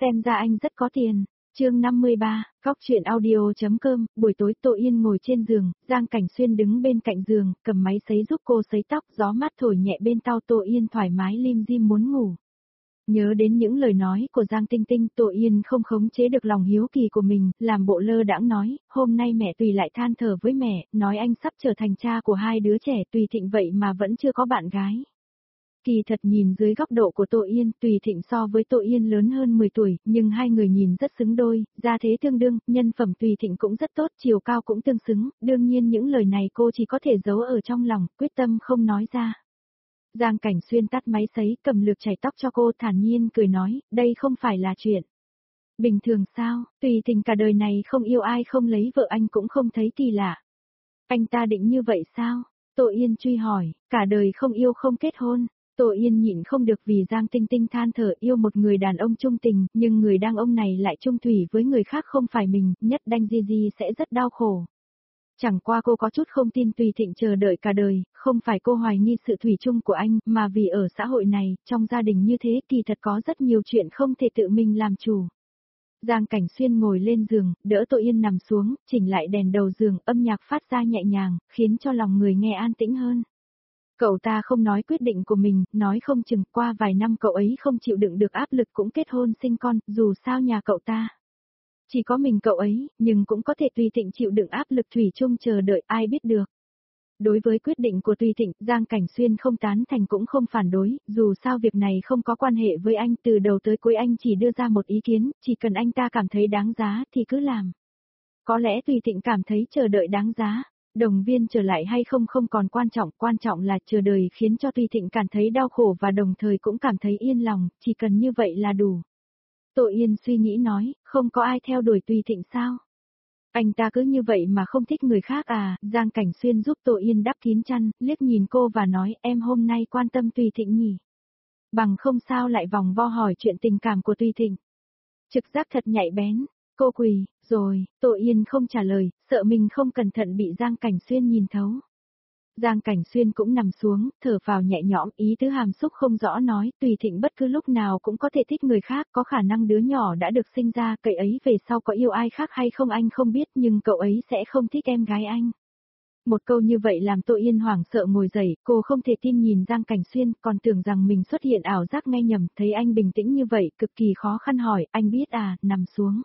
xem ra anh rất có tiền. Chương 53, Góc truyện audio.com, buổi tối Tô Yên ngồi trên giường, Giang Cảnh Xuyên đứng bên cạnh giường, cầm máy sấy giúp cô sấy tóc, gió mát thổi nhẹ bên tai Tô Yên thoải mái lim dim muốn ngủ. Nhớ đến những lời nói của Giang Tinh Tinh, Tô Yên không khống chế được lòng hiếu kỳ của mình, làm bộ lơ đãng nói, hôm nay mẹ Tùy lại than thở với mẹ, nói anh sắp trở thành cha của hai đứa trẻ, Tùy Thịnh vậy mà vẫn chưa có bạn gái. Kỳ thật nhìn dưới góc độ của Tô Yên, Tùy Thịnh so với Tô Yên lớn hơn 10 tuổi, nhưng hai người nhìn rất xứng đôi, gia thế tương đương, nhân phẩm Tùy Thịnh cũng rất tốt, chiều cao cũng tương xứng, đương nhiên những lời này cô chỉ có thể giấu ở trong lòng, quyết tâm không nói ra. Giang Cảnh Xuyên tắt máy sấy, cầm lược chải tóc cho cô, thản nhiên cười nói, đây không phải là chuyện bình thường sao, Tùy Thịnh cả đời này không yêu ai, không lấy vợ, anh cũng không thấy kỳ lạ. Anh ta định như vậy sao? Tô Yên truy hỏi, cả đời không yêu không kết hôn. Tô Yên nhịn không được vì Giang Tinh Tinh than thở, yêu một người đàn ông trung tình, nhưng người đàn ông này lại trung thủy với người khác không phải mình, nhất đanh Di sẽ rất đau khổ. Chẳng qua cô có chút không tin Tùy Thịnh chờ đợi cả đời, không phải cô hoài nghi sự thủy chung của anh, mà vì ở xã hội này, trong gia đình như thế kỳ thật có rất nhiều chuyện không thể tự mình làm chủ. Giang Cảnh Xuyên ngồi lên giường, đỡ Tô Yên nằm xuống, chỉnh lại đèn đầu giường, âm nhạc phát ra nhẹ nhàng, khiến cho lòng người nghe an tĩnh hơn. Cậu ta không nói quyết định của mình, nói không chừng qua vài năm cậu ấy không chịu đựng được áp lực cũng kết hôn sinh con, dù sao nhà cậu ta chỉ có mình cậu ấy, nhưng cũng có thể Tùy Thịnh chịu đựng áp lực thủy chung chờ đợi, ai biết được. Đối với quyết định của Tùy Thịnh, Giang Cảnh Xuyên không tán thành cũng không phản đối, dù sao việc này không có quan hệ với anh, từ đầu tới cuối anh chỉ đưa ra một ý kiến, chỉ cần anh ta cảm thấy đáng giá thì cứ làm. Có lẽ Tùy Thịnh cảm thấy chờ đợi đáng giá. Đồng viên trở lại hay không không còn quan trọng là chờ đợi khiến cho Tùy Thịnh cảm thấy đau khổ và đồng thời cũng cảm thấy yên lòng, chỉ cần như vậy là đủ. Tô Yên suy nghĩ nói, không có ai theo đuổi Tùy Thịnh sao? Anh ta cứ như vậy mà không thích người khác à? Giang Cảnh Xuyên giúp Tô Yên đắp kín chăn, liếc nhìn cô và nói, em hôm nay quan tâm Tùy Thịnh nhỉ? Bằng không sao lại vòng vo hỏi chuyện tình cảm của Tùy Thịnh. Trực giác thật nhạy bén. Cô quỳ, rồi, Tô Yên không trả lời, sợ mình không cẩn thận bị Giang Cảnh Xuyên nhìn thấu. Giang Cảnh Xuyên cũng nằm xuống, thở vào nhẹ nhõm, ý tứ hàm xúc không rõ nói, Tùy Thịnh bất cứ lúc nào cũng có thể thích người khác, có khả năng đứa nhỏ đã được sinh ra, cậu ấy về sau có yêu ai khác hay không anh không biết, nhưng cậu ấy sẽ không thích em gái anh. Một câu như vậy làm Tô Yên hoảng sợ ngồi dậy, cô không thể tin nhìn Giang Cảnh Xuyên, còn tưởng rằng mình xuất hiện ảo giác nghe nhầm, thấy anh bình tĩnh như vậy, cực kỳ khó khăn hỏi, anh biết à, nằm xuống.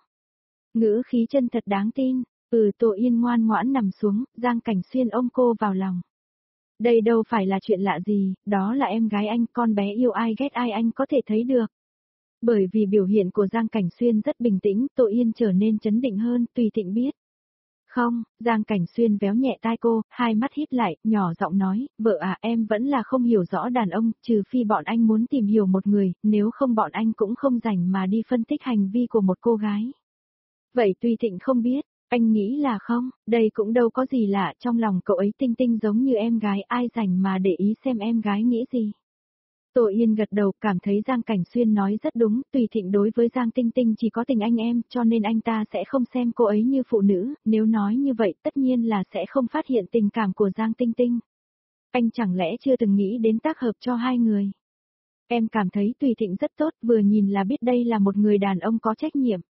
Ngữ khí chân thật đáng tin, Tô Yên ngoan ngoãn nằm xuống, Giang Cảnh Xuyên ôm cô vào lòng. Đây đâu phải là chuyện lạ gì, đó là em gái anh, con bé yêu ai ghét ai anh có thể thấy được. Bởi vì biểu hiện của Giang Cảnh Xuyên rất bình tĩnh, Tô Yên trở nên trấn định hơn, Tùy Thịnh biết. Không, Giang Cảnh Xuyên véo nhẹ tai cô, hai mắt híp lại, nhỏ giọng nói, vợ à em vẫn là không hiểu rõ đàn ông, trừ phi bọn anh muốn tìm hiểu một người, nếu không bọn anh cũng không rảnh mà đi phân tích hành vi của một cô gái. Vậy Tùy Thịnh không biết, anh nghĩ là không, đây cũng đâu có gì lạ, trong lòng cậu ấy Tinh Tinh giống như em gái, ai rảnh mà để ý xem em gái nghĩ gì. Tô Yên gật đầu, cảm thấy Giang Cảnh Xuyên nói rất đúng, Tùy Thịnh đối với Giang Tinh Tinh chỉ có tình anh em, cho nên anh ta sẽ không xem cô ấy như phụ nữ, nếu nói như vậy tất nhiên là sẽ không phát hiện tình cảm của Giang Tinh Tinh. Anh chẳng lẽ chưa từng nghĩ đến tác hợp cho hai người? Em cảm thấy Tùy Thịnh rất tốt, vừa nhìn là biết đây là một người đàn ông có trách nhiệm.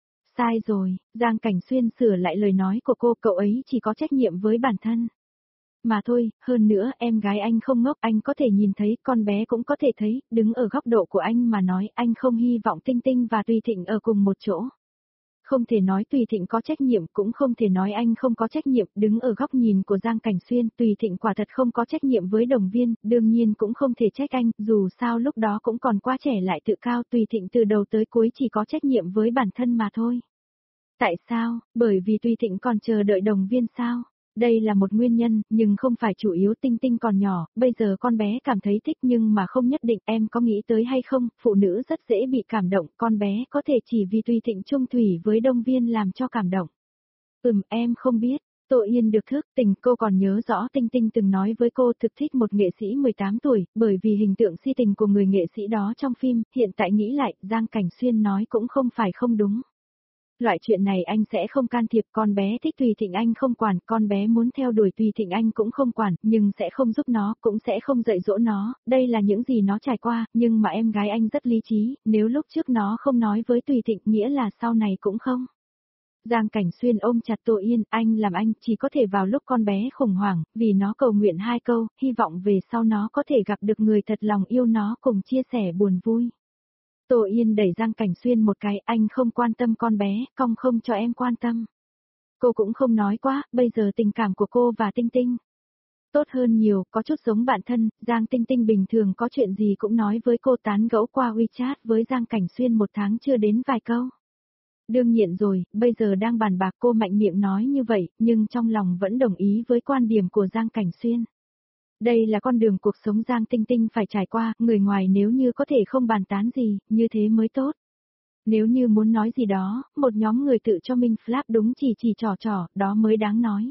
Sai rồi, Giang Cảnh Xuyên sửa lại lời nói của cô, cậu ấy chỉ có trách nhiệm với bản thân. Mà thôi, hơn nữa em gái anh không ngốc, anh có thể nhìn thấy, con bé cũng có thể thấy, đứng ở góc độ của anh mà nói, anh không hy vọng Tinh Tinh và Tùy Thịnh ở cùng một chỗ. Không thể nói Tùy Thịnh có trách nhiệm, cũng không thể nói anh không có trách nhiệm, đứng ở góc nhìn của Giang Cảnh Xuyên, Tùy Thịnh quả thật không có trách nhiệm với đồng viên, đương nhiên cũng không thể trách anh, dù sao lúc đó cũng còn quá trẻ lại tự cao, Tùy Thịnh từ đầu tới cuối chỉ có trách nhiệm với bản thân mà thôi. Tại sao? Bởi vì Tùy Thịnh còn chờ đợi đồng viên sao? Đây là một nguyên nhân, nhưng không phải chủ yếu. Tinh Tinh còn nhỏ, bây giờ con bé cảm thấy thích nhưng mà không nhất định, em có nghĩ tới hay không, phụ nữ rất dễ bị cảm động, con bé có thể chỉ vì Tùy Thịnh chung thủy với đồng viên làm cho cảm động. Em không biết. Tô Yên được thức tỉnh, cô còn nhớ rõ Tinh Tinh từng nói với cô thực thích một nghệ sĩ 18 tuổi, bởi vì hình tượng si tình của người nghệ sĩ đó trong phim, hiện tại nghĩ lại, Giang Cảnh Xuyên nói cũng không phải không đúng. Loại chuyện này anh sẽ không can thiệp, con bé thích Tùy Thịnh anh không quản, con bé muốn theo đuổi Tùy Thịnh anh cũng không quản, nhưng sẽ không giúp nó, cũng sẽ không dạy dỗ nó, đây là những gì nó trải qua, nhưng mà em gái anh rất lý trí, nếu lúc trước nó không nói với Tùy Thịnh nghĩa là sau này cũng không. Giang Cảnh Xuyên ôm chặt Tô Yên, anh làm anh chỉ có thể vào lúc con bé khủng hoảng, vì nó cầu nguyện 2 câu, hy vọng về sau nó có thể gặp được người thật lòng yêu nó cùng chia sẻ buồn vui. Tô Yên đẩy Giang Cảnh Xuyên một cái, anh không quan tâm con bé, cong không cho em quan tâm. Cô cũng không nói quá, bây giờ tình cảm của cô và Tinh Tinh tốt hơn nhiều, có chút giống bạn thân, Giang Tinh Tinh bình thường có chuyện gì cũng nói với cô, tán gẫu qua WeChat với Giang Cảnh Xuyên 1 tháng chưa đến vài câu. Đương nhiên rồi, bây giờ đang bàn bạc cô mạnh miệng nói như vậy, nhưng trong lòng vẫn đồng ý với quan điểm của Giang Cảnh Xuyên. Đây là con đường cuộc sống Giang Tinh Tinh phải trải qua, người ngoài nếu như có thể không bàn tán gì, như thế mới tốt. Nếu như muốn nói gì đó, một nhóm người tự cho mình flap đúng chỉ trò, đó mới đáng nói.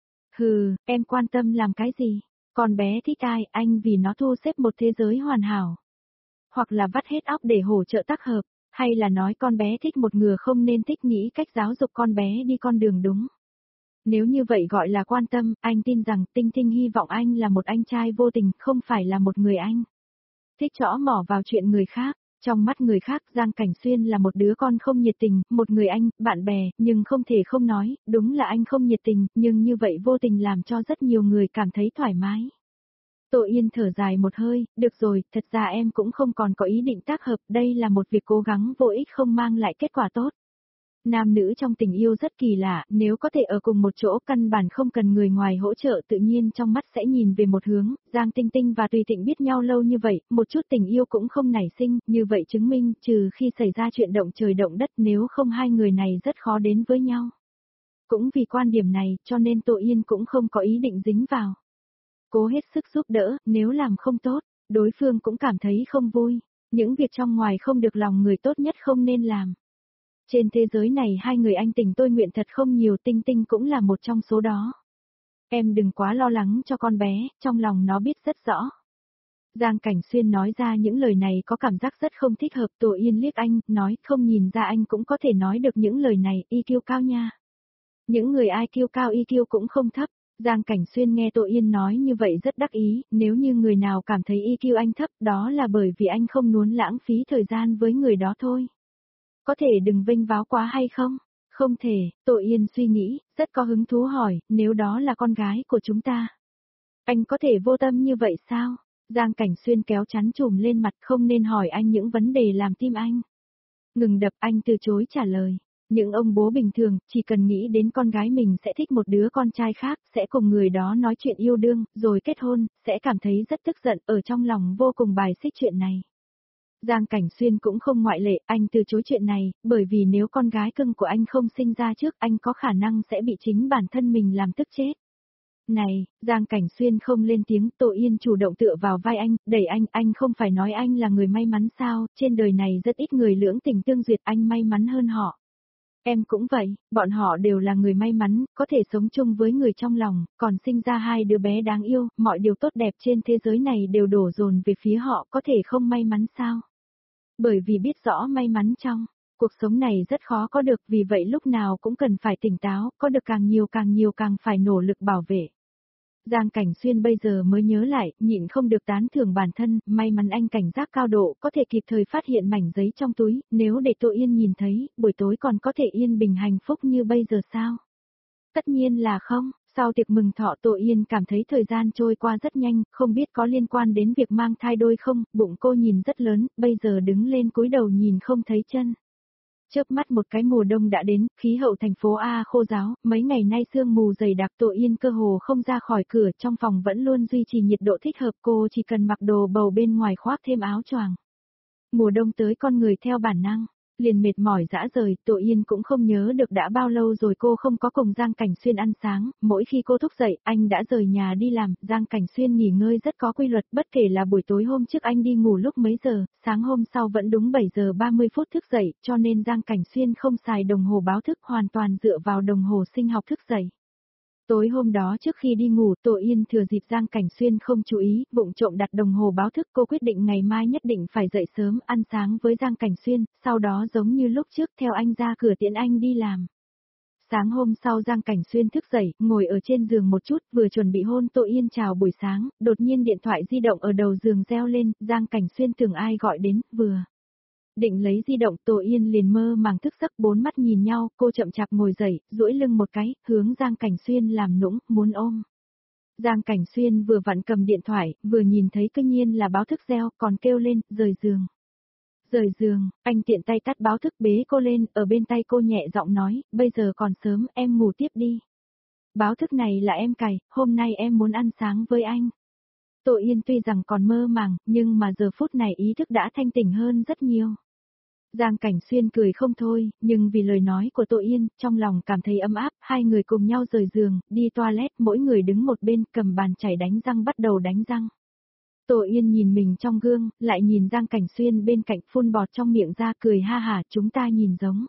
Hừ, em quan tâm làm cái gì? Con bé thích ai, anh vì nó thu xếp một thế giới hoàn hảo. Hoặc là vắt hết óc để hỗ trợ tác hợp, hay là nói con bé thích một người không nên thích, nghĩ cách giáo dục con bé đi con đường đúng. Nếu như vậy gọi là quan tâm, anh tin rằng Tinh Tinh hy vọng anh là một anh trai vô tình, không phải là một người anh thích trõ mỏ vào chuyện người khác. Trong mắt người khác, Giang Cảnh Xuyên là một đứa con không nhiệt tình, một người anh, bạn bè, nhưng không thể không nói, đúng là anh không nhiệt tình, nhưng như vậy vô tình làm cho rất nhiều người cảm thấy thoải mái. Tô Yên thở dài một hơi, được rồi, thật ra em cũng không còn có ý định tác hợp, đây là một việc cố gắng vô ích không mang lại kết quả tốt. Nam nữ trong tình yêu rất kỳ lạ, nếu có thể ở cùng một chỗ căn bản không cần người ngoài hỗ trợ, tự nhiên trong mắt sẽ nhìn về một hướng. Giang Tinh Tinh và Tùy Thịnh biết nhau lâu như vậy, một chút tình yêu cũng không nảy sinh, như vậy chứng minh trừ khi xảy ra chuyện động trời động đất, nếu không hai người này rất khó đến với nhau. Cũng vì quan điểm này, cho nên Tô Yên cũng không có ý định dính vào. Cố hết sức giúp đỡ, nếu làm không tốt, đối phương cũng cảm thấy không vui. Những việc trong ngoài không được lòng người tốt nhất không nên làm. Trên thế giới này hai người anh tình tôi nguyện thật không nhiều, Tinh Tinh cũng là một trong số đó. Em đừng quá lo lắng cho con bé, trong lòng nó biết rất rõ. Giang Cảnh Xuyên nói ra những lời này có cảm giác rất không thích hợp. Tô Yên liếc anh, nói không nhìn ra anh cũng có thể nói được những lời này, IQ cao nha. Những người IQ cao IQ cũng không thấp. Giang Cảnh Xuyên nghe Tô Yên nói như vậy rất đắc ý, nếu như người nào cảm thấy IQ anh thấp đó là bởi vì anh không muốn lãng phí thời gian với người đó thôi. Có thể đừng vênh váo quá hay không? Không thể, Tô Yên suy nghĩ, rất có hứng thú hỏi, nếu đó là con gái của chúng ta. Anh có thể vô tâm như vậy sao? Giang Cảnh Xuyên kéo chắn chùm lên mặt, không nên hỏi anh những vấn đề làm tim anh. Ngừng đập, anh từ chối trả lời. Những ông bố bình thường, chỉ cần nghĩ đến con gái mình sẽ thích một đứa con trai khác, sẽ cùng người đó nói chuyện yêu đương, rồi kết hôn, sẽ cảm thấy rất tức giận, ở trong lòng vô cùng bài xích chuyện này. Giang Cảnh Xuyên cũng không ngoại lệ, anh từ chối chuyện này, bởi vì nếu con gái cưng của anh không sinh ra trước, anh có khả năng sẽ bị chính bản thân mình làm tức chết. Này, Giang Cảnh Xuyên không lên tiếng, Tô Yên chủ động tựa vào vai anh, đẩy anh không phải nói anh là người may mắn sao, trên đời này rất ít người lưỡng tình tương duyệt, anh may mắn hơn họ. Em cũng vậy, bọn họ đều là người may mắn, có thể sống chung với người trong lòng, còn sinh ra 2 đứa bé đáng yêu, mọi điều tốt đẹp trên thế giới này đều đổ dồn về phía họ, có thể không may mắn sao? Bởi vì biết rõ may mắn trong cuộc sống này rất khó có được, vì vậy lúc nào cũng cần phải tỉnh táo, có được càng nhiều càng phải nỗ lực bảo vệ. Giang Cảnh Xuyên bây giờ mới nhớ lại, nhịn không được tán thưởng bản thân, may mắn anh cảnh giác cao độ, có thể kịp thời phát hiện mảnh giấy trong túi, nếu để Tô Yên nhìn thấy, buổi tối còn có thể yên bình hạnh phúc như bây giờ sao? Tất nhiên là không, sau tiệc mừng thọ Tô Yên cảm thấy thời gian trôi qua rất nhanh, không biết có liên quan đến việc mang thai đôi không, bụng cô nhìn rất lớn, bây giờ đứng lên cúi đầu nhìn không thấy chân. Chớp mắt một cái mùa đông đã đến, khí hậu thành phố A khô ráo, mấy ngày nay sương mù dày đặc, Tô Yên cơ hồ không ra khỏi cửa, trong phòng vẫn luôn duy trì nhiệt độ thích hợp, cô chỉ cần mặc đồ bầu bên ngoài khoác thêm áo choàng. Mùa đông tới con người theo bản năng, liền mệt mỏi dã rời, Tô Yên cũng không nhớ được đã bao lâu rồi cô không có cùng Giang Cảnh Xuyên ăn sáng, mỗi khi cô thức dậy, anh đã rời nhà đi làm, Giang Cảnh Xuyên nghỉ ngơi rất có quy luật, bất kể là buổi tối hôm trước anh đi ngủ lúc mấy giờ, sáng hôm sau vẫn đúng 7 giờ 30 phút thức dậy, cho nên Giang Cảnh Xuyên không xài đồng hồ báo thức, hoàn toàn dựa vào đồng hồ sinh học thức dậy. Tối hôm đó trước khi đi ngủ, Tô Yên thừa dịp Giang Cảnh Xuyên không chú ý, vụng trộm đặt đồng hồ báo thức. Cô quyết định ngày mai nhất định phải dậy sớm, ăn sáng với Giang Cảnh Xuyên, sau đó giống như lúc trước theo anh ra cửa tiễn anh đi làm. Sáng hôm sau Giang Cảnh Xuyên thức dậy, ngồi ở trên giường một chút, vừa chuẩn bị hôn Tô Yên chào buổi sáng, đột nhiên điện thoại di động ở đầu giường reo lên, Giang Cảnh Xuyên tưởng ai gọi đến, vừa định lấy di động. Tô Yên liền mơ màng thức giấc, bốn mắt nhìn nhau, cô chậm chạp ngồi dậy, duỗi lưng một cái, hướng Giang Cảnh Xuyên làm nũng, muốn ôm. Giang Cảnh Xuyên vừa vặn cầm điện thoại, vừa nhìn thấy tất nhiên là báo thức reo, còn kêu lên, rời giường. Rời giường, anh tiện tay tắt báo thức bế cô lên, ở bên tay cô nhẹ giọng nói, bây giờ còn sớm, em ngủ tiếp đi. Báo thức này là em cài, hôm nay em muốn ăn sáng với anh. Tô Yên tuy rằng còn mơ màng, nhưng mà giờ phút này ý thức đã thanh tỉnh hơn rất nhiều. Giang Cảnh Xuyên cười không thôi, nhưng vì lời nói của Tô Yên, trong lòng cảm thấy ấm áp, hai người cùng nhau rời giường, đi toilet, mỗi người đứng một bên, cầm bàn chải đánh răng bắt đầu đánh răng. Tô Yên nhìn mình trong gương, lại nhìn Giang Cảnh Xuyên bên cạnh phun bọt trong miệng ra, cười ha hả, chúng ta nhìn giống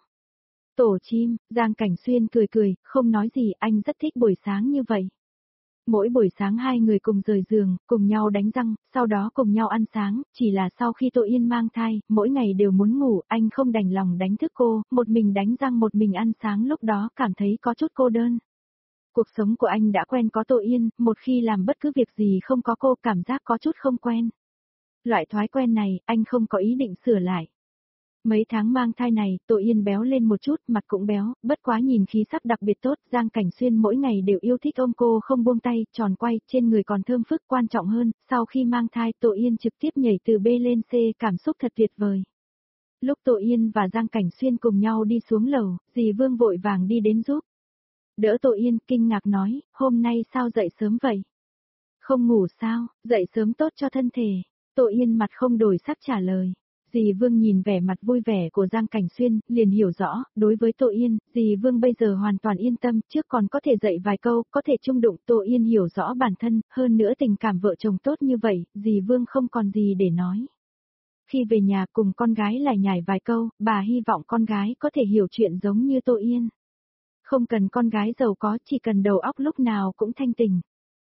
tổ chim. Giang Cảnh Xuyên cười cười, không nói gì, anh rất thích buổi sáng như vậy. Mỗi buổi sáng hai người cùng rời giường, cùng nhau đánh răng, sau đó cùng nhau ăn sáng, chỉ là sau khi Tô Yên mang thai, mỗi ngày đều muốn ngủ, anh không đành lòng đánh thức cô, một mình đánh răng một mình ăn sáng, lúc đó cảm thấy có chút cô đơn. Cuộc sống của anh đã quen có Tô Yên, một khi làm bất cứ việc gì không có cô cảm giác có chút không quen. Loại thói quen này, anh không có ý định sửa lại. Mấy tháng mang thai này, Tô Yên béo lên một chút, mặt cũng béo, bất quá nhìn khí sắc đặc biệt tốt, Giang Cảnh Xuyên mỗi ngày đều yêu thích ôm cô không buông tay, tròn quay, trên người còn thơm phức. Quan trọng hơn, sau khi mang thai Tô Yên trực tiếp nhảy từ B lên C, cảm xúc thật tuyệt vời. Lúc Tô Yên và Giang Cảnh Xuyên cùng nhau đi xuống lầu, dì Vương vội vàng đi đến giúp. Đỡ Tô Yên, kinh ngạc nói, hôm nay sao dậy sớm vậy? Không ngủ sao, dậy sớm tốt cho thân thể. Tô Yên mặt không đổi sắc trả lời. Dì Vương nhìn vẻ mặt vui vẻ của Giang Cảnh Xuyên, liền hiểu rõ, đối với Tô Yên, dì Vương bây giờ hoàn toàn yên tâm, trước còn có thể dạy vài câu, có thể chung đụng. Tô Yên hiểu rõ bản thân, hơn nữa tình cảm vợ chồng tốt như vậy, dì Vương không còn gì để nói. Khi về nhà cùng con gái lải nhải vài câu, bà hy vọng con gái có thể hiểu chuyện giống như Tô Yên. Không cần con gái giàu có, chỉ cần đầu óc lúc nào cũng thanh tỉnh.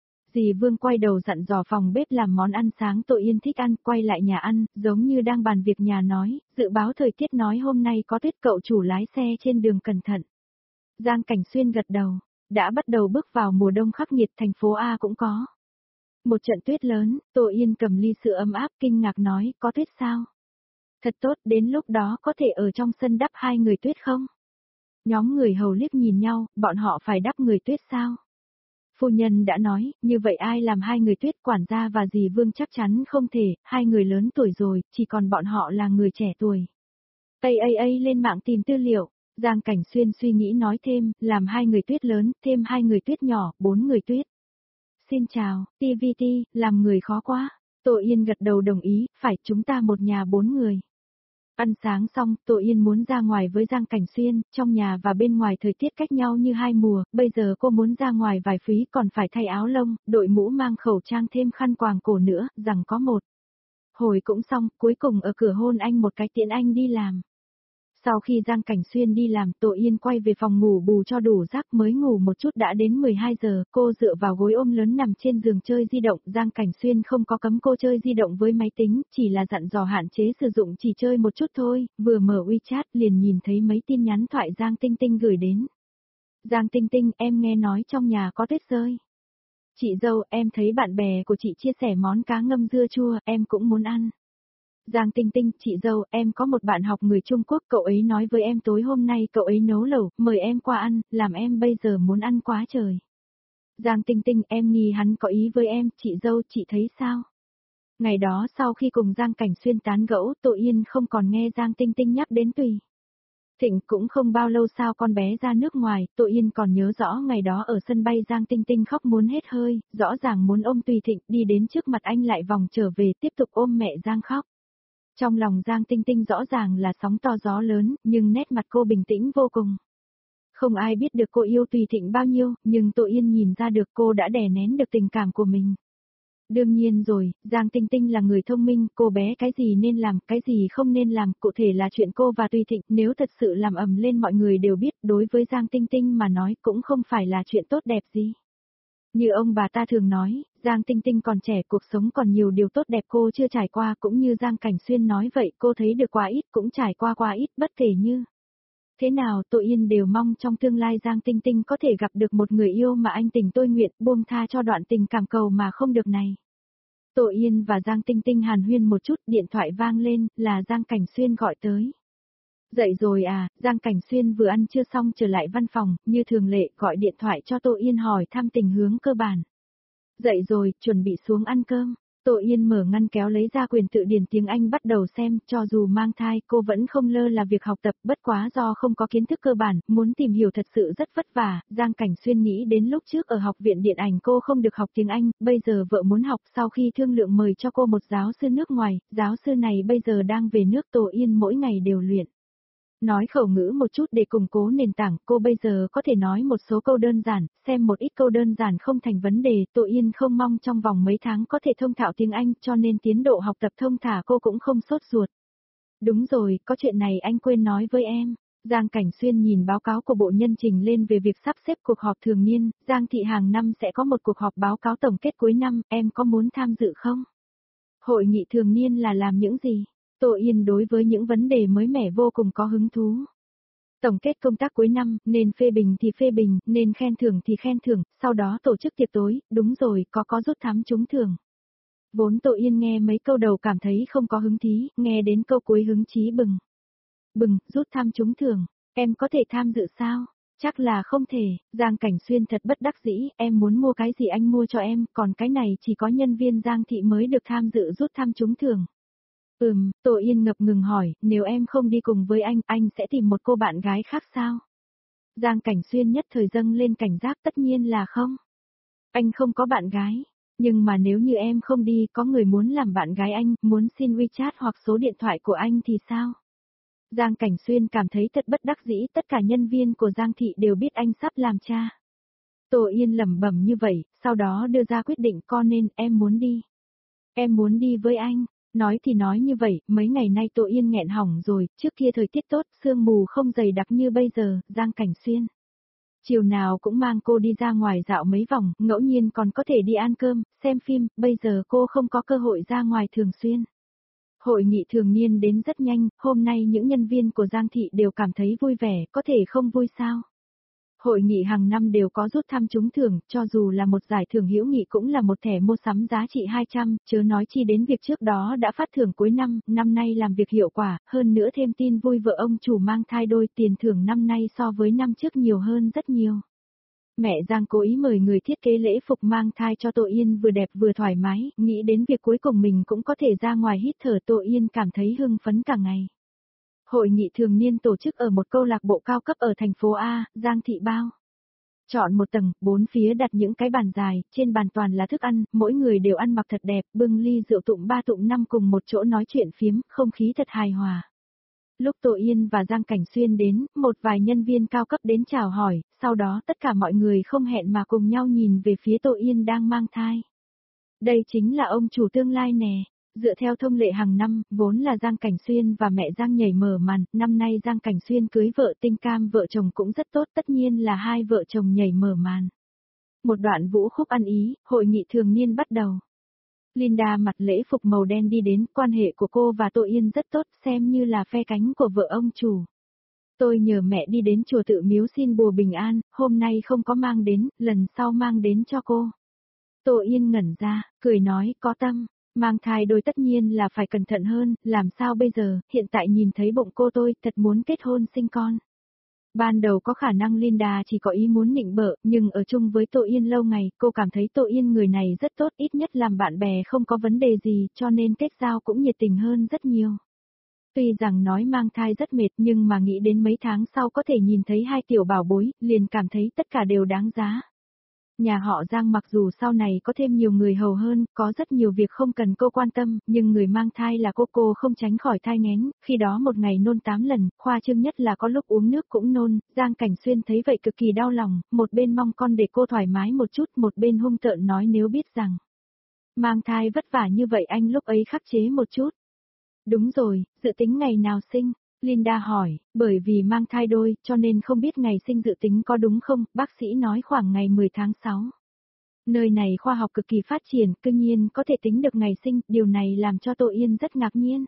Dì Vương quay đầu dặn dò phòng bếp làm món ăn sáng Tô Yên thích ăn, quay lại nhà ăn, giống như đang bàn việc nhà nói, dự báo thời tiết nói hôm nay có tuyết, cậu chủ lái xe trên đường cẩn thận. Giang Cảnh Xuyên gật đầu, đã bắt đầu bước vào mùa đông khắc nghiệt, thành phố A cũng có. Một trận tuyết lớn, Tô Yên cầm ly sữa ấm áp kinh ngạc nói, có tuyết sao? Thật tốt, đến lúc đó có thể ở trong sân đắp hai người tuyết không? Nhóm người hầu liếc nhìn nhau, bọn họ phải đắp người tuyết sao? Phu nhân đã nói, như vậy ai làm hai người tuyết, quản gia và dì Vương chắc chắn không thể, hai người lớn tuổi rồi, chỉ còn bọn họ là người trẻ tuổi. Lên mạng tìm tư liệu, Giang Cảnh Xuyên suy nghĩ nói thêm, làm hai người tuyết lớn, thêm hai người tuyết nhỏ, 4 người tuyết. Xin chào, TVT, làm người khó quá. Tô Yên gật đầu đồng ý, phải, chúng ta một nhà 4 người. Ăn sáng xong, Tô Yên muốn ra ngoài với Giang Cảnh Xuyên, trong nhà và bên ngoài thời tiết cách nhau như hai mùa, bây giờ cô muốn ra ngoài vài phí còn phải thay áo lông, đội mũ mang khẩu trang thêm khăn quàng cổ nữa, rằng có một. Hồi cũng xong, cuối cùng ở cửa hôn anh một cái tiễn anh đi làm. Sau khi Giang Cảnh Xuyên đi làm, Tô Yên quay về phòng ngủ bù cho đủ giấc, mới ngủ một chút đã đến 12 giờ, cô dựa vào gối ôm lớn nằm trên giường chơi di động. Giang Cảnh Xuyên không có cấm cô chơi di động với máy tính, chỉ là dặn dò hạn chế sử dụng, chỉ chơi một chút thôi. Vừa mở WeChat liền nhìn thấy mấy tin nhắn thoại Giang Tinh Tinh gửi đến. Giang Tinh Tinh, em nghe nói trong nhà có tuyết rơi. Chị dâu, em thấy bạn bè của chị chia sẻ món cá ngâm dưa chua, em cũng muốn ăn. Giang Tinh Tinh, chị dâu, em có một bạn học người Trung Quốc, cậu ấy nói với em tối hôm nay cậu ấy nấu lẩu, mời em qua ăn, làm em bây giờ muốn ăn quá trời. Giang Tinh Tinh, em nghi hắn có ý với em, chị dâu, chị thấy sao? Ngày đó sau khi cùng Giang Cảnh Xuyên tán gẫu, Tô Yên không còn nghe Giang Tinh Tinh nhắc đến Tùy Thịnh. Cũng không bao lâu sau con bé ra nước ngoài, Tô Yên còn nhớ rõ ngày đó ở sân bay Giang Tinh Tinh khóc muốn hết hơi, rõ ràng muốn ôm Tùy Thịnh, đi đến trước mặt anh lại vòng trở về tiếp tục ôm mẹ Giang khóc. Trong lòng Giang Tinh Tinh rõ ràng là sóng to gió lớn, nhưng nét mặt cô bình tĩnh vô cùng. Không ai biết được cô yêu Tùy Thịnh bao nhiêu, nhưng Tô Yên nhìn ra được cô đã đè nén được tình cảm của mình. Đương nhiên rồi, Giang Tinh Tinh là người thông minh, cô bé cái gì nên làm, cái gì không nên làm, cụ thể là chuyện cô và Tùy Thịnh, nếu thật sự làm ầm lên mọi người đều biết, đối với Giang Tinh Tinh mà nói cũng không phải là chuyện tốt đẹp gì. Như ông bà ta thường nói, Giang Tinh Tinh còn trẻ, cuộc sống còn nhiều điều tốt đẹp cô chưa trải qua, cũng như Giang Cảnh Xuyên nói vậy, cô thấy được quá ít, cũng trải qua quá ít, bất kể như thế nào, Tô Yên đều mong trong tương lai Giang Tinh Tinh có thể gặp được một người yêu mà anh tình tôi nguyện, buông tha cho đoạn tình cảm cầu mà không được này. Tô Yên và Giang Tinh Tinh hàn huyên một chút, điện thoại vang lên, là Giang Cảnh Xuyên gọi tới. Dậy rồi à, Giang Cảnh Xuyên vừa ăn trưa xong trở lại văn phòng, như thường lệ gọi điện thoại cho Tô Yên hỏi thăm tình hướng cơ bản. Dậy rồi, chuẩn bị xuống ăn cơm. Tô Yên mở ngăn kéo lấy ra quyền tự điển tiếng Anh bắt đầu xem, cho dù mang thai cô vẫn không lơ là việc học tập, bất quá do không có kiến thức cơ bản, muốn tìm hiểu thật sự rất vất vả. Giang Cảnh Xuyên nghĩ đến lúc trước ở học viện điện ảnh cô không được học tiếng Anh, bây giờ vợ muốn học, sau khi thương lượng mời cho cô một giáo sư nước ngoài, giáo sư này bây giờ đang về nước. Tô Yên mỗi ngày đều luyện nói khẩu ngữ một chút để củng cố nền tảng, cô bây giờ có thể nói một số câu đơn giản, xem một ít câu đơn giản không thành vấn đề. Tô Yên không mong trong vòng mấy tháng có thể thông thạo tiếng Anh, cho nên tiến độ học tập thông thả cô cũng không sốt ruột. Đúng rồi, có chuyện này anh quên nói với em. Giang Cảnh Xuyên nhìn báo cáo của bộ nhân trình lên về việc sắp xếp cuộc họp thường niên, Giang thị hàng năm sẽ có một cuộc họp báo cáo tổng kết cuối năm, em có muốn tham dự không? Hội nghị thường niên là làm những gì? Tô Yên đối với những vấn đề mới mẻ vô cùng có hứng thú. Tổng kết công tác cuối năm, nên phê bình thì phê bình, nên khen thưởng thì khen thưởng, sau đó tổ chức tiệc tối, đúng rồi, có rút thăm trúng thưởng. Vốn Tô Yên nghe mấy câu đầu cảm thấy không có hứng thí, nghe đến câu cuối hứng chí bừng. Bừng, rút thăm trúng thưởng, em có thể tham dự sao? Chắc là không thể, Giang Cảnh Xuyên thật bất đắc dĩ, em muốn mua cái gì anh mua cho em, còn cái này chỉ có nhân viên Giang thị mới được tham dự rút thăm trúng thưởng. Tô Yên ngập ngừng hỏi, nếu em không đi cùng với anh sẽ tìm một cô bạn gái khác sao? Giang Cảnh Xuyên nhất thời dâng lên cảnh giác, tất nhiên là không. Anh không có bạn gái, nhưng mà nếu như em không đi, có người muốn làm bạn gái anh, muốn xin WeChat hoặc số điện thoại của anh thì sao? Giang Cảnh Xuyên cảm thấy thật bất đắc dĩ, tất cả nhân viên của Giang thị đều biết anh sắp làm cha. Tô Yên lẩm bẩm như vậy, sau đó đưa ra quyết định con nên, em muốn đi. Em muốn đi với anh. Nói thì nói như vậy, mấy ngày nay Tô Yên nghẹn hỏng rồi, trước kia thời tiết tốt, sương mù không dày đặc như bây giờ, Giang Cảnh Xuyên. Chiều nào cũng mang cô đi ra ngoài dạo mấy vòng, ngẫu nhiên còn có thể đi ăn cơm, xem phim, bây giờ cô không có cơ hội ra ngoài thường xuyên. Hội nghị thường niên đến rất nhanh, hôm nay những nhân viên của Giang thị đều cảm thấy vui vẻ, có thể không vui sao? Hội nghị hàng năm đều có rút thăm trúng thưởng, cho dù là một giải thưởng hữu nghị cũng là một thẻ mua sắm giá trị 200, chớ nói chi đến việc trước đó đã phát thưởng cuối năm, năm nay làm việc hiệu quả, hơn nữa thêm tin vui vợ ông chủ mang thai đôi, tiền thưởng năm nay so với năm trước nhiều hơn rất nhiều. Mẹ Giang cố ý mời người thiết kế lễ phục mang thai cho Tô Yên vừa đẹp vừa thoải mái, nghĩ đến việc cuối cùng mình cũng có thể ra ngoài hít thở, Tô Yên cảm thấy hưng phấn cả ngày. Hội nghị thường niên tổ chức ở một câu lạc bộ cao cấp ở thành phố A, Giang thị bao. Chọn một tầng, bốn phía đặt những cái bàn dài, trên bàn toàn là thức ăn, mỗi người đều ăn mặc thật đẹp, bưng ly rượu tụng 3 tụng 5 cùng một chỗ nói chuyện phiếm, không khí thật hài hòa. Lúc Tô Yên và Giang Cảnh Xuyên đến, một vài nhân viên cao cấp đến chào hỏi, sau đó tất cả mọi người không hẹn mà cùng nhau nhìn về phía Tô Yên đang mang thai. Đây chính là ông chủ tương lai nè. Dựa theo thông lệ hàng năm, vốn là Giang Cảnh Xuyên và mẹ Giang nhảy mở màn, năm nay Giang Cảnh Xuyên cưới vợ Tinh Cam vợ chồng cũng rất tốt, tất nhiên là hai vợ chồng nhảy mở màn. Một đoạn vũ khúc ăn ý, hội nghị thường niên bắt đầu. Linda mặc lễ phục màu đen đi đến, quan hệ của cô và Tô Yên rất tốt, xem như là phe cánh của vợ ông chủ. Tôi nhờ mẹ đi đến chùa Tự Miếu xin bùa bình an, hôm nay không có mang đến, lần sau mang đến cho cô. Tô Yên ngẩn ra, cười nói, có tâm. Mang thai đôi tất nhiên là phải cẩn thận hơn, làm sao bây giờ, hiện tại nhìn thấy bụng cô tôi, thật muốn kết hôn sinh con. Ban đầu có khả năng Linda chỉ có ý muốn nịnh bợ, nhưng ở chung với Tô Yên lâu ngày, cô cảm thấy Tô Yên người này rất tốt, ít nhất làm bạn bè không có vấn đề gì, cho nên kết giao cũng nhiệt tình hơn rất nhiều. Tuy rằng nói mang thai rất mệt nhưng mà nghĩ đến mấy tháng sau có thể nhìn thấy hai tiểu bảo bối, liền cảm thấy tất cả đều đáng giá. Nhà họ Giang mặc dù sau này có thêm nhiều người hầu hơn, có rất nhiều việc không cần cô quan tâm, nhưng người mang thai là cô không tránh khỏi thai nghén, khi đó một ngày nôn 8 lần, khoa trương nhất là có lúc uống nước cũng nôn, Giang Cảnh Xuyên thấy vậy cực kỳ đau lòng, một bên mong con để cô thoải mái một chút, một bên hung tợn nói nếu biết rằng mang thai vất vả như vậy anh lúc ấy khắc chế một chút. Đúng rồi, dự tính ngày nào sinh? Linda hỏi, bởi vì mang thai đôi, cho nên không biết ngày sinh dự tính có đúng không, bác sĩ nói khoảng ngày 10 tháng 6. Nơi này khoa học cực kỳ phát triển, cư nhiên có thể tính được ngày sinh, điều này làm cho Tô Yên rất ngạc nhiên.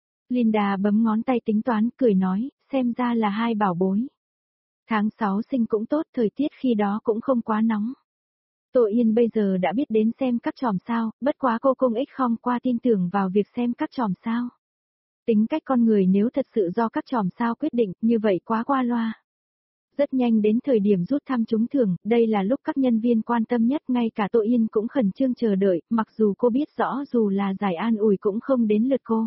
Linda bấm ngón tay tính toán, cười nói, xem ra là hai bảo bối. Tháng 6 sinh cũng tốt, thời tiết khi đó cũng không quá nóng. Tô Yên bây giờ đã biết đến xem các chòm sao, bất quá cô cung ích không qua tin tưởng vào việc xem các chòm sao. Tính cách con người nếu thật sự do các chòm sao quyết định, như vậy quá qua loa. Rất nhanh đến thời điểm rút thăm trúng thưởng, đây là lúc các nhân viên quan tâm nhất, ngay cả Tô Yên cũng khẩn trương chờ đợi, mặc dù cô biết rõ dù là giải an ủi cũng không đến lượt cô.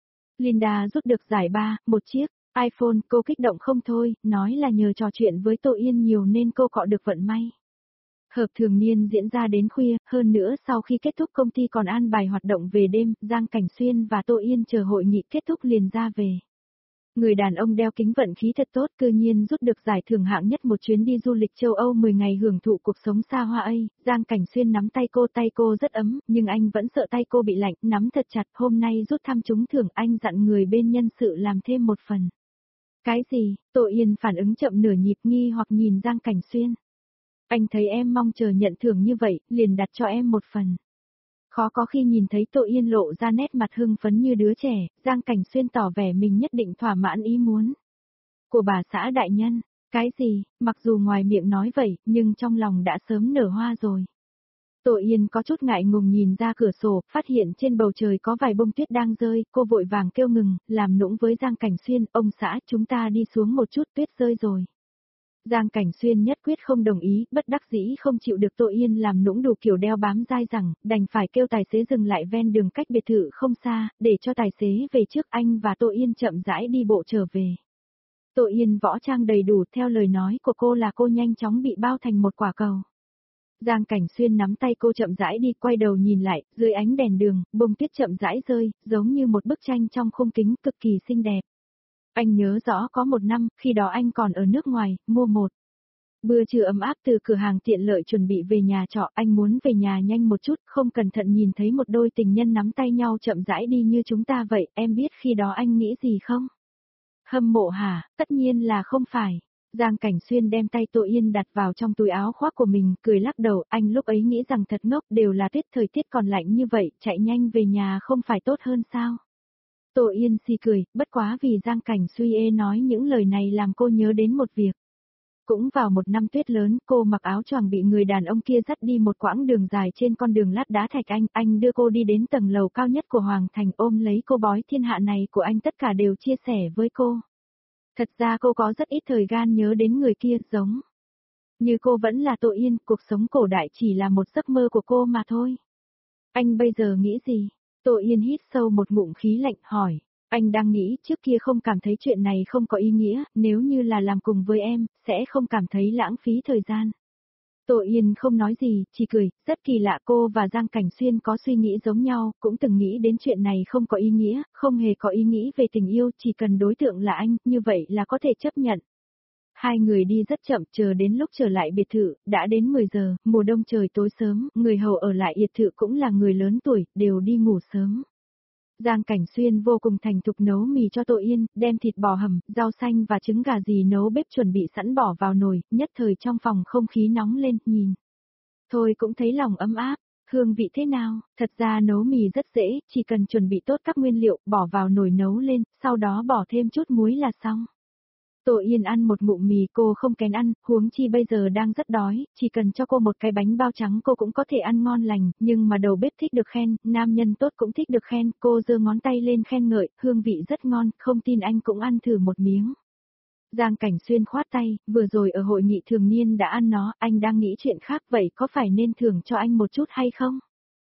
Linda rút được giải 3, một chiếc iPhone, cô kích động không thôi, nói là nhờ trò chuyện với Tô Yên nhiều nên cô cọ được vận may. Hợp thường niên diễn ra đến khuya, hơn nữa sau khi kết thúc công ty còn an bài hoạt động về đêm, Giang Cảnh Xuyên và Tô Yên chờ hội nghị kết thúc liền ra về. Người đàn ông đeo kính vận khí thật tốt, cư nhiên rút được giải thưởng hạng nhất một chuyến đi du lịch châu Âu 10 ngày hưởng thụ cuộc sống xa hoa ấy. Giang Cảnh Xuyên nắm tay cô rất ấm, nhưng anh vẫn sợ tay cô bị lạnh, nắm thật chặt. Hôm nay rút thăm trúng thưởng, anh dặn người bên nhân sự làm thêm một phần. Cái gì? Tô Yên phản ứng chậm nửa nhịp, nghi hoặc nhìn Giang Cảnh Xuyên. Anh thấy em mong chờ nhận thưởng như vậy, liền đặt cho em một phần. Khó có khi nhìn thấy Tô Yên lộ ra nét mặt hưng phấn như đứa trẻ, Giang Cảnh Xuyên tỏ vẻ mình nhất định thỏa mãn ý muốn của bà xã đại nhân. Cái gì? Mặc dù ngoài miệng nói vậy, nhưng trong lòng đã sớm nở hoa rồi. Tô Yên có chút ngại ngùng nhìn ra cửa sổ, phát hiện trên bầu trời có vài bông tuyết đang rơi, cô vội vàng kêu ngừng, làm nũng với Giang Cảnh Xuyên, ông xã chúng ta đi xuống một chút, tuyết rơi rồi. Giang Cảnh Xuyên nhất quyết không đồng ý, bất đắc dĩ không chịu được Tô Yên làm nũng đủ kiểu đeo bám dai dẳng, đành phải kêu tài xế dừng lại ven đường cách biệt thự không xa, để cho tài xế về trước, anh và Tô Yên chậm rãi đi bộ trở về. Tô Yên võ trang đầy đủ, theo lời nói của cô là cô nhanh chóng bị bao thành một quả cầu. Giang Cảnh Xuyên nắm tay cô chậm rãi đi, quay đầu nhìn lại, dưới ánh đèn đường, bông tuyết chậm rãi rơi, giống như một bức tranh trong khung kính cực kỳ xinh đẹp. Anh nhớ rõ có một năm, khi đó anh còn ở nước ngoài, mua một bữa trưa ấm áp từ cửa hàng tiện lợi chuẩn bị về nhà trọ, anh muốn về nhà nhanh một chút, không cẩn thận nhìn thấy một đôi tình nhân nắm tay nhau chậm rãi đi như chúng ta vậy, em biết khi đó anh nghĩ gì không? Hâm mộ hả? Tất nhiên là không phải. Giang Cảnh Xuyên đem tay Tô Yên đặt vào trong túi áo khoác của mình, cười lắc đầu, anh lúc ấy nghĩ rằng thật ngốc, đều là tuyết, thời tiết còn lạnh như vậy, chạy nhanh về nhà không phải tốt hơn sao? Tô Yên si cười, bất quá vì Giang Cảnh Xuyên nói những lời này làm cô nhớ đến một việc. Cũng vào một năm tuyết lớn, cô mặc áo choàng bị người đàn ông kia dắt đi một quãng đường dài trên con đường lát đá thạch anh đưa cô đi đến tầng lầu cao nhất của Hoàng Thành, ôm lấy cô bói thiên hạ này của anh tất cả đều chia sẻ với cô. Thật ra cô có rất ít thời gian nhớ đến người kia, giống như cô vẫn là Tô Yên, cuộc sống cổ đại chỉ là một giấc mơ của cô mà thôi. Anh bây giờ nghĩ gì? Tô Yên hít sâu một ngụm khí lạnh hỏi. Anh đang nghĩ trước kia không cảm thấy chuyện này không có ý nghĩa, nếu như là làm cùng với em, sẽ không cảm thấy lãng phí thời gian. Tô Yên không nói gì, chỉ cười, rất kỳ lạ, cô và Giang Cảnh Xuyên có suy nghĩ giống nhau, cũng từng nghĩ đến chuyện này không có ý nghĩa, không hề có ý nghĩ về tình yêu, chỉ cần đối tượng là anh, như vậy là có thể chấp nhận. Hai người đi rất chậm, chờ đến lúc trở lại biệt thự, đã đến 10 giờ, mùa đông trời tối sớm, người hầu ở lại biệt thự cũng là người lớn tuổi, đều đi ngủ sớm. Giang Cảnh Xuyên vô cùng thành thục nấu mì cho Tô Yên, đem thịt bò hầm, rau xanh và trứng gà gì nấu bếp chuẩn bị sẵn bỏ vào nồi, nhất thời trong phòng không khí nóng lên, nhìn. Thôi cũng thấy lòng ấm áp, hương vị thế nào, thật ra nấu mì rất dễ, chỉ cần chuẩn bị tốt các nguyên liệu, bỏ vào nồi nấu lên, sau đó bỏ thêm chút muối là xong. Tô Yên ăn một ngụm mì, cô không kén ăn, huống chi bây giờ đang rất đói, chỉ cần cho cô một cái bánh bao trắng cô cũng có thể ăn ngon lành, nhưng mà đầu bếp thích được khen, nam nhân tốt cũng thích được khen, cô giơ ngón tay lên khen ngợi, hương vị rất ngon, không tin anh cũng ăn thử một miếng. Giang Cảnh Xuyên khoát tay, vừa rồi ở hội nghị thường niên đã ăn nó, anh đang nghĩ chuyện khác, vậy có phải nên thưởng cho anh một chút hay không?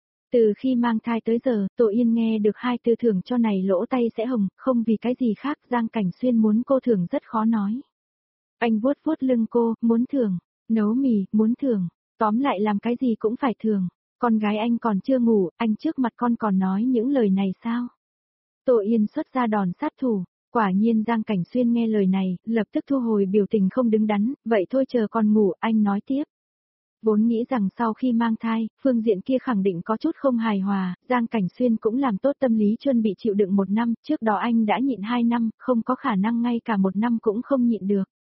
Từ khi mang thai tới giờ, Tô Yên nghe được hai từ thưởng cho này lỗ tay sẽ hồng, không vì cái gì khác, Giang Cảnh Xuyên muốn cô thưởng rất khó nói. Anh vuốt vuốt lưng cô, muốn thưởng, nấu mì, muốn thưởng, tóm lại làm cái gì cũng phải thưởng, con gái anh còn chưa ngủ, anh trước mặt con còn nói những lời này sao? Tô Yên xuất ra đòn sát thủ, quả nhiên Giang Cảnh Xuyên nghe lời này, lập tức thu hồi biểu tình không đứng đắn, vậy thôi chờ con ngủ, anh nói tiếp. Vốn nghĩ rằng sau khi mang thai, phương diện kia khẳng định có chút không hài hòa, Giang Cảnh Xuyên cũng làm tốt tâm lý chuẩn bị chịu đựng một năm, trước đó anh đã nhịn 2 năm, không có khả năng ngay cả một năm cũng không nhịn được.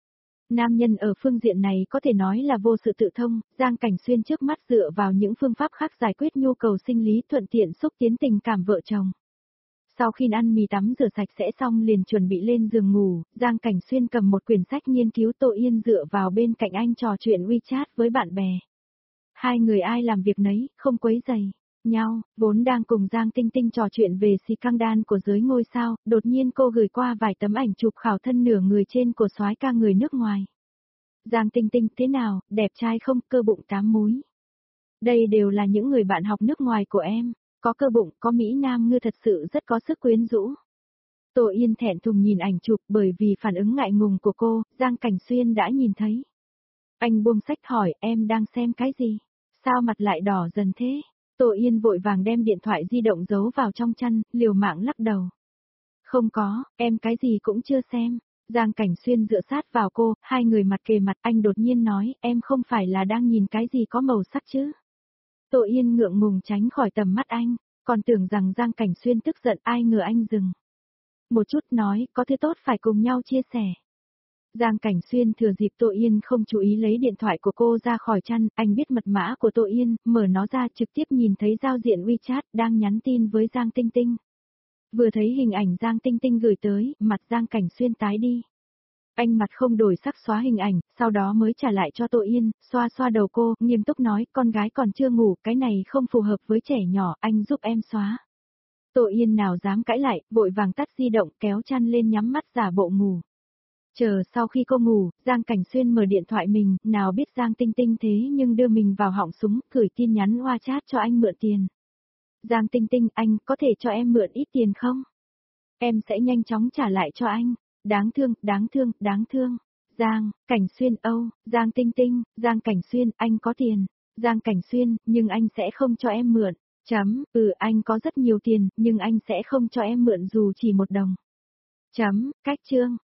Nam nhân ở phương diện này có thể nói là vô sự tự thông, Giang Cảnh Xuyên trước mắt dựa vào những phương pháp khác giải quyết nhu cầu sinh lý thuận tiện xúc tiến tình cảm vợ chồng. Sau khi ăn mì tắm rửa sạch sẽ xong liền chuẩn bị lên giường ngủ, Giang Cảnh Xuyên cầm một quyển sách nghiên cứu Tô Yên dựa vào bên cạnh anh trò chuyện WeChat với bạn bè. Hai người ai làm việc nấy, không quấy rầy nhau, vốn đang cùng Giang Tinh Tinh trò chuyện về scandal của giới ngôi sao, đột nhiên cô gửi qua vài tấm ảnh chụp khảo thân nửa người trên của soái ca người nước ngoài. Giang Tinh Tinh thế nào, đẹp trai không, cơ bụng 8 múi. Đây đều là những người bạn học nước ngoài của em, có cơ bụng, có Mỹ Nam ngư thật sự rất có sức quyến rũ. Tô Yên thẹn thùng nhìn ảnh chụp bởi vì phản ứng ngại ngùng của cô, Giang Cảnh Xuyên đã nhìn thấy. Anh buông sách hỏi em đang xem cái gì? Sao mặt lại đỏ dần thế? Tô Yên vội vàng đem điện thoại di động giấu vào trong chăn, liều mạng lắc đầu. Không có, em cái gì cũng chưa xem. Giang Cảnh Xuyên dựa sát vào cô, hai người mặt kề mặt, anh đột nhiên nói, em không phải là đang nhìn cái gì có màu sắc chứ? Tô Yên ngượng ngùng tránh khỏi tầm mắt anh, còn tưởng rằng Giang Cảnh Xuyên tức giận, ai ngờ anh dừng. Một chút nói, có thứ tốt phải cùng nhau chia sẻ. Giang Cảnh Xuyên thừa dịp Tô Yên không chú ý lấy điện thoại của cô ra khỏi chăn, anh biết mật mã của Tô Yên, mở nó ra trực tiếp nhìn thấy giao diện WeChat đang nhắn tin với Giang Tinh Tinh. Vừa thấy hình ảnh Giang Tinh Tinh gửi tới, mặt Giang Cảnh Xuyên tái đi. Anh mặt không đổi sắc xóa hình ảnh, sau đó mới trả lại cho Tô Yên, xoa xoa đầu cô, nghiêm túc nói, con gái còn chưa ngủ, cái này không phù hợp với trẻ nhỏ, anh giúp em xóa. Tô Yên nào dám cãi lại, vội vàng tắt di động, kéo chăn lên nhắm mắt giả bộ ngủ. Chờ sau khi cô ngủ, Giang Cảnh Xuyên mở điện thoại mình, nào biết Giang Tinh Tinh thế nhưng đưa mình vào họng súng, gửi tin nhắn WeChat cho anh mượn tiền. Giang Tinh Tinh, anh có thể cho em mượn ít tiền không? Em sẽ nhanh chóng trả lại cho anh. Đáng thương, đáng thương, đáng thương. Giang, Cảnh Xuyên Âu, Giang Tinh Tinh, Giang Cảnh Xuyên, anh có tiền. Giang Cảnh Xuyên, nhưng anh sẽ không cho em mượn. Anh có rất nhiều tiền, nhưng anh sẽ không cho em mượn dù chỉ 1 đồng. Cách chương.